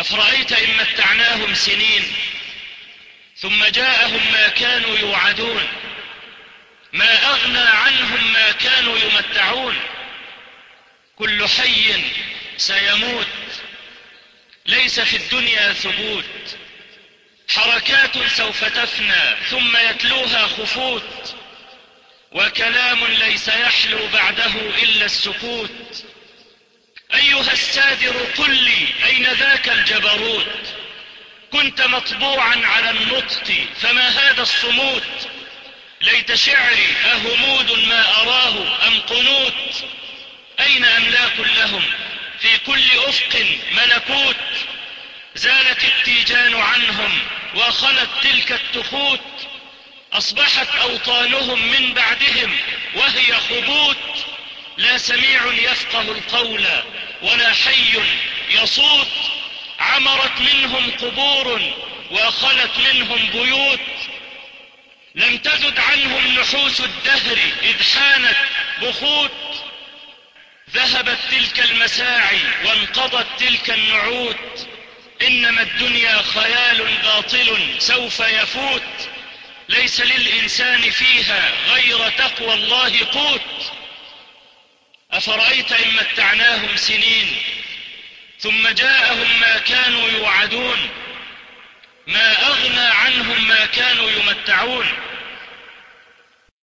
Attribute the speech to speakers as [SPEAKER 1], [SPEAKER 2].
[SPEAKER 1] أفرأيت إن متعناهم سنين ثم جاءهم ما كانوا يوعدون ما أغنى عنهم ما كانوا يمتعون كل حي سيموت ليس في الدنيا ثبوت حركات سوف تفنى ثم يتلوها خفوت وكلام ليس يحلو بعده إلا السكوت أيها السادر قل لي أين ذاك الجبروت كنت مطبوعا على النطق فما هذا الصموت ليت شعري أهمود ما أراه أم قنوت أين أملاك لهم في كل أفق ملكوت زالت التيجان عنهم وخلت تلك التخوت أصبحت أوطانهم من بعدهم وهي خبوت لا سميع يفقه القول ولا حي يصوت عمرت منهم قبور وخلت منهم بيوت لم تزد عنهم نحوس الدهر إذ حانت بخوت ذهبت تلك المساعي وانقضت تلك النعوت إنما الدنيا خيال باطل سوف يفوت ليس للإنسان فيها غير تقوى الله قوت أفرأيت إن متعناهم سنين ثم جاءهم ما كانوا يوعدون ما أغنى عنهم ما كانوا يمتعون